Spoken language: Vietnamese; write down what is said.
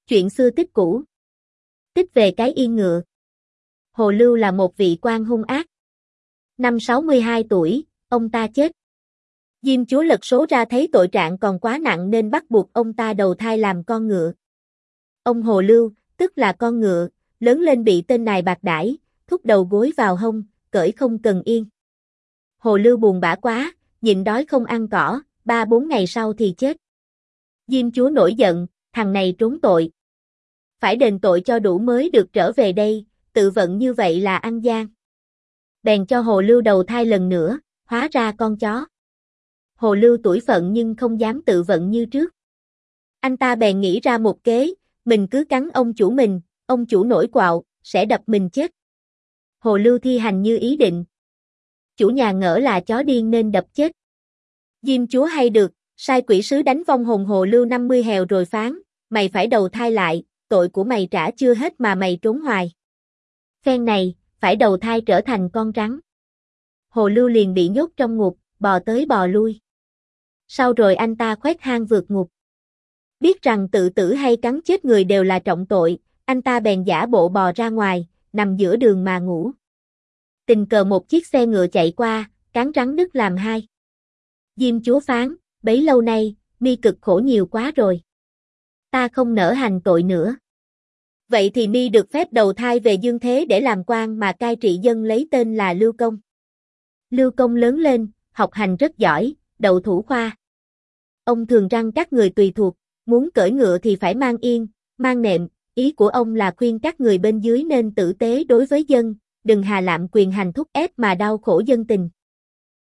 Chuyện xưa tích cũ. Tích về cái yên ngựa. Hồ Lưu là một vị quan hung ác. Năm 62 tuổi, ông ta chết. Diêm chúa lật số ra thấy tội trạng còn quá nặng nên bắt buộc ông ta đầu thai làm con ngựa. Ông Hồ Lưu, tức là con ngựa, lớn lên bị tên này bạc đãi, thúc đầu gối vào hông, cởi không cần yên. Hồ Lưu buồn bã quá, nhịn đói không ăn cỏ, 3-4 ngày sau thì chết. Diêm chúa nổi giận, thằng này trốn tội. Phải đền tội cho đủ mới được trở về đây, tự vận như vậy là ăn gian. Bèn cho Hồ Lưu đầu thai lần nữa, hóa ra con chó. Hồ Lưu tủi phận nhưng không dám tự vận như trước. Anh ta bèn nghĩ ra một kế, mình cứ cắn ông chủ nổi quạo, sẽ đập mình chết. Hồ Lưu thi hành như ý định. Chủ nhà ngỡ là chó điên nên đập chết. Diêm chúa hay được, sai quỷ sứ đánh vong hồn Hồ Lưu 50 hèo rồi phán, mày phải đầu thai lại, tội của mày trả chưa hết mà mày trốn hoài. Phen này, phải đầu thai trở thành con rắn. Hồ Lưu liền bị nhốt trong ngục, bò tới bò lui. Sau rồi anh ta khoét hang vượt ngục. Biết rằng tự tử hay cắn chết người đều là trọng tội, anh ta bèn giả bộ bò ra ngoài, nằm giữa đường mà ngủ. Tình cờ một chiếc xe ngựa chạy qua, cán rắn đứt làm hai. Diêm chúa phán, bấy lâu nay, mi cực khổ nhiều quá rồi. Ta không nỡ hành tội nữa. Vậy thì mi được phép đầu thai về dương thế để làm quan mà cai trị dân lấy tên là Lưu Công. Lưu Công lớn lên, học hành rất giỏi, đậu thủ khoa. Ông thường răn các người tùy thuộc, muốn cưỡi ngựa thì phải mang yên, mang nệm, ý của ông là khuyên các người bên dưới nên tử tế đối với dân, đừng hà lạm quyền hành thúc ép mà đau khổ dân tình.